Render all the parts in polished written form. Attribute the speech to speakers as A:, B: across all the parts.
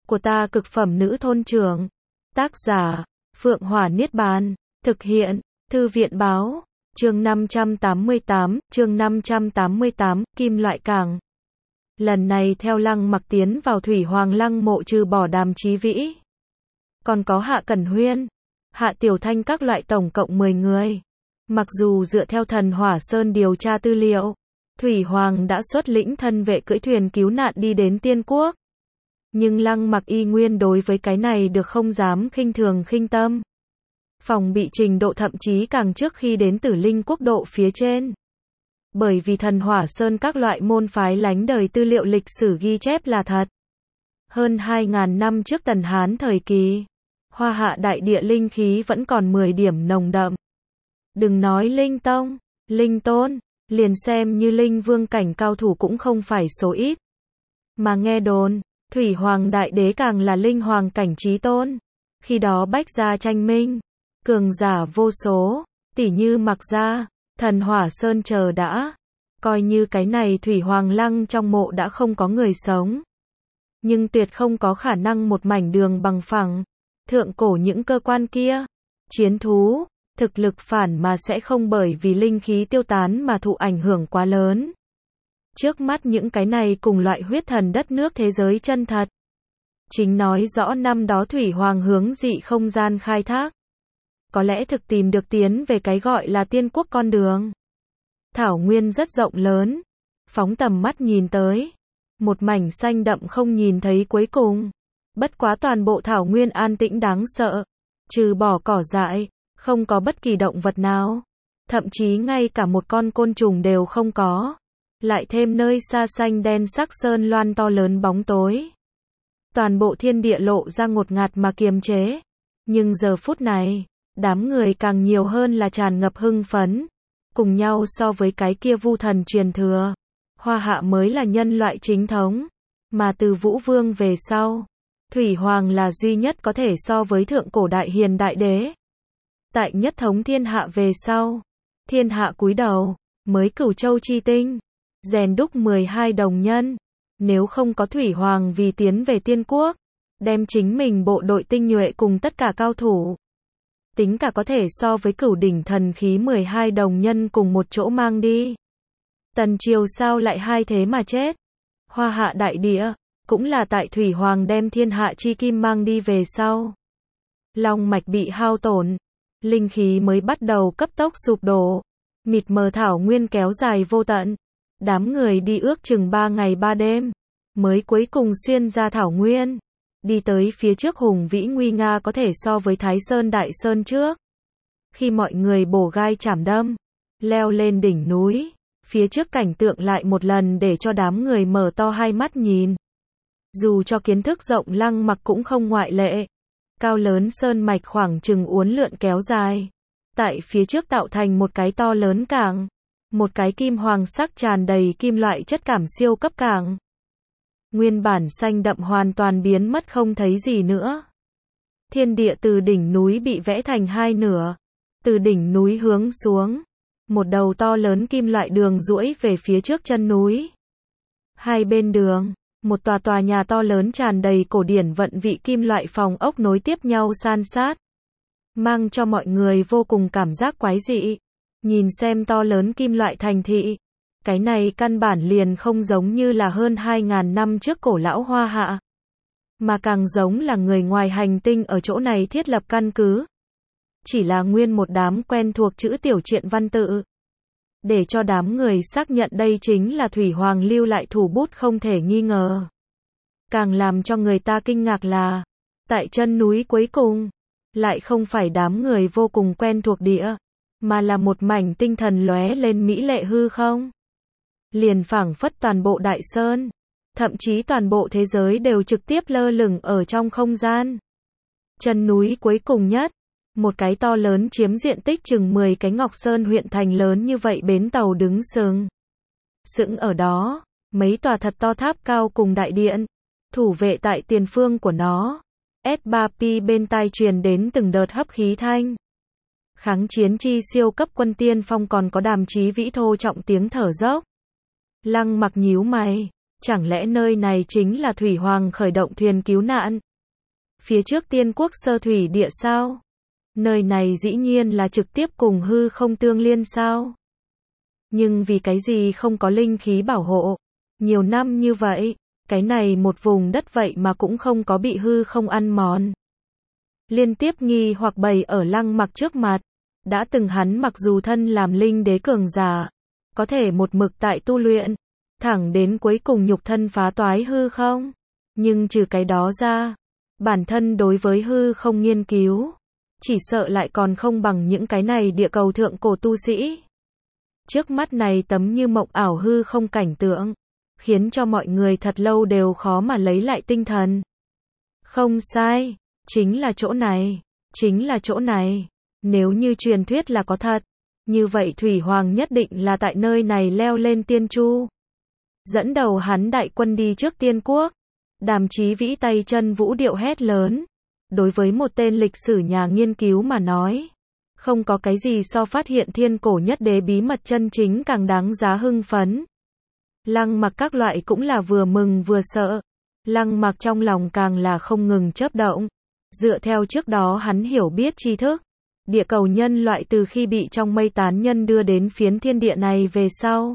A: của ta cực phẩm nữ thôn trưởng. Tác giả, Phượng Hỏa Niết Bàn. Thực hiện, Thư viện báo. Chương 588, Kim Loại Cảng. Lần này theo Lăng Mặc tiến vào Thủy Hoàng Lăng mộ trừ bỏ Đàm Chí Vĩ, còn có Hạ Cẩn Huyên, Hạ Tiểu Thanh các loại tổng cộng 10 người. Mặc dù dựa theo Thần Hỏa Sơn điều tra tư liệu, Thủy Hoàng đã xuất lĩnh thân vệ cưỡi thuyền cứu nạn đi đến Tiên Quốc, nhưng Lăng Mặc y nguyên đối với cái này được không dám khinh thường khinh tâm. Phòng bị trình độ thậm chí càng trước khi đến Tử Linh quốc độ phía trên. Bởi vì Thần Hỏa Sơn các loại môn phái lánh đời tư liệu lịch sử ghi chép là thật. Hơn 2.000 năm trước Tần Hán thời kỳ, Hoa Hạ đại địa linh khí vẫn còn 10 điểm nồng đậm. Đừng nói linh tông, linh tôn, liền xem như linh vương cảnh cao thủ cũng không phải số ít. Mà nghe đồn, Thủy Hoàng đại đế càng là linh hoàng cảnh chí tôn. Khi đó bách gia tranh minh, cường giả vô số, tỉ như Mặc gia, Thần Hỏa Sơn chờ đã. Coi như cái này Thủy Hoàng Lăng trong mộ đã không có người sống, nhưng tuyệt không có khả năng một mảnh đường bằng phẳng. Thượng cổ những cơ quan kia, chiến thú, thực lực phản mà sẽ không bởi vì linh khí tiêu tán mà thụ ảnh hưởng quá lớn. Trước mắt những cái này cùng loại huyết thần đất nước thế giới chân thật, chính nói rõ năm đó Thủy Hoàng hướng dị không gian khai thác, có lẽ thực tìm được tiến về cái gọi là Tiên Quốc con đường. Thảo nguyên rất rộng lớn, phóng tầm mắt nhìn tới, một mảnh xanh đậm không nhìn thấy cuối cùng. Bất quá toàn bộ thảo nguyên an tĩnh đáng sợ, trừ bỏ cỏ dại, không có bất kỳ động vật nào, thậm chí ngay cả một con côn trùng đều không có. Lại thêm nơi xa xanh đen sắc sơn loan to lớn bóng tối. Toàn bộ thiên địa lộ ra ngột ngạt mà kiềm chế. Nhưng giờ phút này, đám người càng nhiều hơn là tràn ngập hưng phấn. Cùng nhau so với cái kia vu thần truyền thừa, Hoa Hạ mới là nhân loại chính thống. Mà từ Vũ Vương về sau, Thủy Hoàng là duy nhất có thể so với thượng cổ đại hiền đại đế. Tại nhất thống thiên hạ về sau, thiên hạ cúi đầu, mới Cửu Châu chi tinh, rèn đúc 12 đồng nhân. Nếu không có Thủy Hoàng vì tiến về Tiên Quốc, đem chính mình bộ đội tinh nhuệ cùng tất cả cao thủ, tính cả có thể so với cửu đỉnh thần khí 12 đồng nhân cùng một chỗ mang đi. Tần triều sao lại hai thế mà chết? Hoa Hạ đại địa, cũng là tại Thủy Hoàng đem thiên hạ chi kim mang đi về sau. Long mạch bị hao tổn, linh khí mới bắt đầu cấp tốc sụp đổ, mịt mờ thảo nguyên kéo dài vô tận. Đám người đi ước chừng 3 ngày 3 đêm, mới cuối cùng xuyên ra thảo nguyên. Đi tới phía trước hùng vĩ nguy nga có thể so với Thái Sơn Đại Sơn trước. Khi mọi người bổ gai chảm đâm, leo lên đỉnh núi, phía trước cảnh tượng lại một lần để cho đám người mở to hai mắt nhìn. Dù cho kiến thức rộng Lăng Mặc cũng không ngoại lệ. Cao lớn sơn mạch khoảng chừng uốn lượn kéo dài. Tại phía trước tạo thành một cái to lớn cảng. Một cái kim hoàng sắc tràn đầy kim loại chất cảm siêu cấp cảng. Nguyên bản xanh đậm hoàn toàn biến mất không thấy gì nữa. Thiên địa từ đỉnh núi bị vẽ thành hai nửa. Từ đỉnh núi hướng xuống, một đầu to lớn kim loại đường duỗi về phía trước chân núi. Hai bên đường, một tòa nhà to lớn tràn đầy cổ điển vận vị kim loại phòng ốc nối tiếp nhau san sát, mang cho mọi người vô cùng cảm giác quái dị. Nhìn xem to lớn kim loại thành thị, cái này căn bản liền không giống như là hơn 2.000 năm trước cổ lão Hoa Hạ, mà càng giống là người ngoài hành tinh ở chỗ này thiết lập căn cứ. Chỉ là nguyên một đám quen thuộc chữ tiểu truyện văn tự, để cho đám người xác nhận đây chính là Thủy Hoàng lưu lại thủ bút không thể nghi ngờ. Càng làm cho người ta kinh ngạc là, tại chân núi cuối cùng, lại không phải đám người vô cùng quen thuộc địa, mà là một mảnh tinh thần lóe lên mỹ lệ hư không. Liền phảng phất toàn bộ đại sơn, thậm chí toàn bộ thế giới đều trực tiếp lơ lửng ở trong không gian. Chân núi cuối cùng nhất, một cái to lớn chiếm diện tích chừng 10 cái Ngọc Sơn huyện thành lớn như vậy bến tàu đứng sừng ở đó, mấy tòa thật to tháp cao cùng đại điện, thủ vệ tại tiền phương của nó. S3P bên tai truyền đến từng đợt hấp khí thanh. Kháng chiến chi siêu cấp quân tiên phong còn có Đàm Chí Vĩ thô trọng tiếng thở dốc. Lăng Mặc nhíu mày, Chẳng lẽ nơi này chính là Thủy Hoàng khởi động thuyền cứu nạn? Phía trước tiên quốc sơ thủy địa sao? Nơi này dĩ nhiên là trực tiếp cùng hư không tương liên sao? Nhưng vì cái gì không có linh khí bảo hộ? Nhiều năm như vậy, cái này một vùng đất vậy mà cũng không có bị hư không ăn mòn. Liên tiếp nghi hoặc bày ở Lăng Mặc trước mặt. Đã từng hắn mặc dù thân làm linh đế cường giả, có thể một mực tại tu luyện, thẳng đến cuối cùng nhục thân phá toái hư không. Nhưng trừ cái đó ra, bản thân đối với hư không nghiên cứu, chỉ sợ lại còn không bằng những cái này địa cầu thượng cổ tu sĩ. Trước mắt này tấm như mộng ảo hư không cảnh tượng, khiến cho mọi người thật lâu đều khó mà lấy lại tinh thần. Không sai, chính là chỗ này, chính là chỗ này. Nếu như truyền thuyết là có thật, như vậy Thủy Hoàng nhất định là tại nơi này leo lên tiên chu. Dẫn đầu hắn đại quân đi trước tiên quốc. Đàm Chí Vĩ tay chân vũ điệu hét lớn. Đối với một tên lịch sử nhà nghiên cứu mà nói, không có cái gì so phát hiện thiên cổ nhất đế bí mật chân chính càng đáng giá hưng phấn. Lăng Mặc các loại cũng là vừa mừng vừa sợ. Lăng Mặc trong lòng càng là không ngừng chớp động. Dựa theo trước đó hắn hiểu biết tri thức, địa cầu nhân loại từ khi bị trong mây tán nhân đưa đến phiến thiên địa này về sau,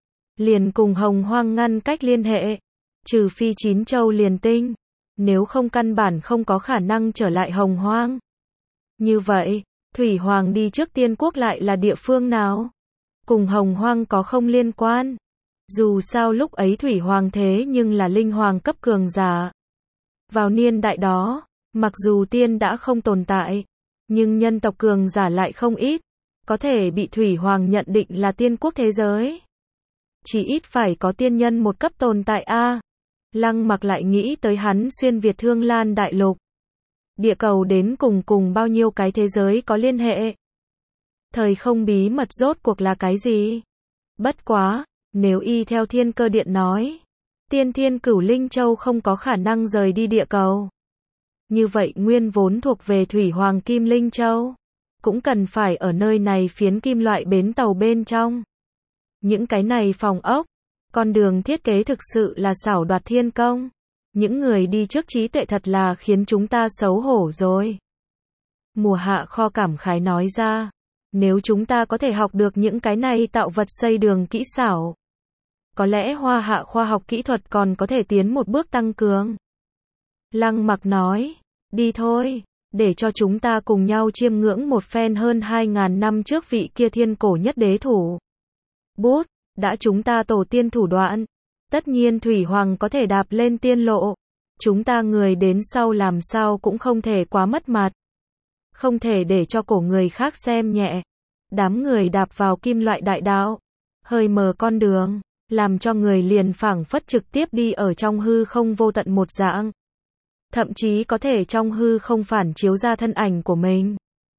A: liền cùng Hồng Hoang ngăn cách liên hệ, trừ phi chín châu liền tinh, nếu không căn bản không có khả năng trở lại Hồng Hoang. Như vậy, Thủy Hoàng đi trước tiên quốc lại là địa phương nào? Cùng Hồng Hoang có không liên quan? Dù sao lúc ấy Thủy Hoàng thế nhưng là linh hoàng cấp cường giả. Vào niên đại đó, mặc dù tiên đã không tồn tại, nhưng nhân tộc cường giả lại không ít, có thể bị Thủy Hoàng nhận định là tiên quốc thế giới. Chỉ ít phải có tiên nhân một cấp tồn tại a. Lăng Mặc lại nghĩ tới hắn xuyên Việt Thương Lan đại lục. Địa cầu đến cùng bao nhiêu cái thế giới có liên hệ. Thời không bí mật rốt cuộc là cái gì? Bất quá, nếu y theo Thiên Cơ Điện nói, Tiên Thiên Cửu Linh Châu không có khả năng rời đi địa cầu. Như vậy nguyên vốn thuộc về Thủy Hoàng Kim Linh Châu, cũng cần phải ở nơi này phiến kim loại bến tàu bên trong. Những cái này phòng ốc, con đường thiết kế thực sự là xảo đoạt thiên công. Những người đi trước trí tuệ thật là khiến chúng ta xấu hổ rồi. Mùa Hạ Kho cảm khái nói ra, nếu chúng ta có thể học được những cái này tạo vật xây đường kỹ xảo, có lẽ Hoa Hạ khoa học kỹ thuật còn có thể tiến một bước tăng cường. Lăng Mặc nói, đi thôi, để cho chúng ta cùng nhau chiêm ngưỡng một phen hơn 2.000 năm trước vị kia thiên cổ nhất đế thủ. Bút, đã chúng ta tổ tiên thủ đoạn, tất nhiên Thủy Hoàng có thể đạp lên tiên lộ. Chúng ta người đến sau làm sao cũng không thể quá mất mặt. Không thể để cho cổ người khác xem nhẹ. Đám người đạp vào kim loại đại đạo, hơi mờ con đường, làm cho người liền phảng phất trực tiếp đi ở trong hư không vô tận một dạng. Thậm chí có thể trong hư không phản chiếu ra thân ảnh của mình.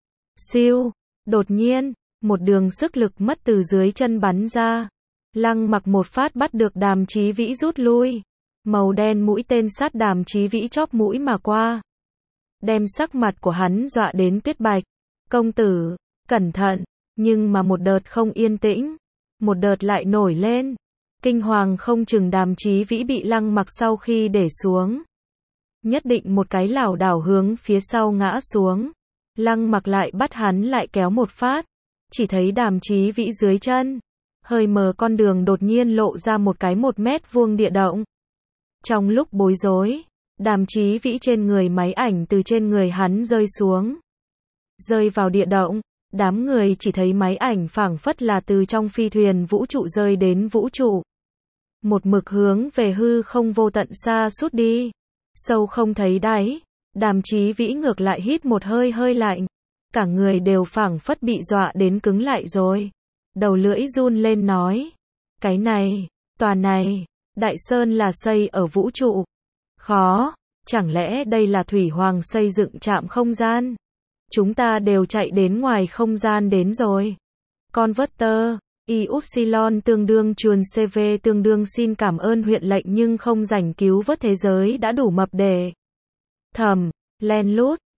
A: Siêu, đột nhiên, một đường sức lực mất từ dưới chân bắn ra. Lăng Mặc một phát bắt được Đàm Chí Vĩ rút lui. Màu đen mũi tên sát Đàm Chí Vĩ chóp mũi mà qua. Đem sắc mặt của hắn dọa đến tuyết bạch. Công tử, cẩn thận. Nhưng mà một đợt không yên tĩnh, một đợt lại nổi lên. Kinh hoàng không chừng Đàm Chí Vĩ bị Lăng Mặc sau khi để xuống, nhất định một cái lảo đảo hướng phía sau ngã xuống. Lăng Mặc lại bắt hắn lại kéo một phát. Chỉ thấy Đàm Chí Vĩ dưới chân, hơi mờ con đường đột nhiên lộ ra một cái 1 mét vuông địa động. Trong lúc bối rối, Đàm Chí Vĩ trên người máy ảnh từ trên người hắn rơi xuống. Rơi vào địa động, đám người chỉ thấy máy ảnh phảng phất là từ trong phi thuyền vũ trụ rơi đến vũ trụ. Một mực hướng về hư không vô tận xa sút đi. Sâu không thấy đáy. Đàm Chí Vĩ ngược lại hít một hơi hơi lạnh. Cả người đều phảng phất bị dọa đến cứng lại rồi. Đầu lưỡi run lên nói. Cái này, tòa này, Đại Sơn là xây ở vũ trụ. Khó, chẳng lẽ đây là Thủy Hoàng xây dựng trạm không gian? Chúng ta đều chạy đến ngoài không gian đến rồi. Converter, Y-Upsilon tương đương chuồn CV tương đương xin cảm ơn huyện lệnh nhưng không rảnh cứu vớt thế giới đã đủ mập để. Thầm, len lút,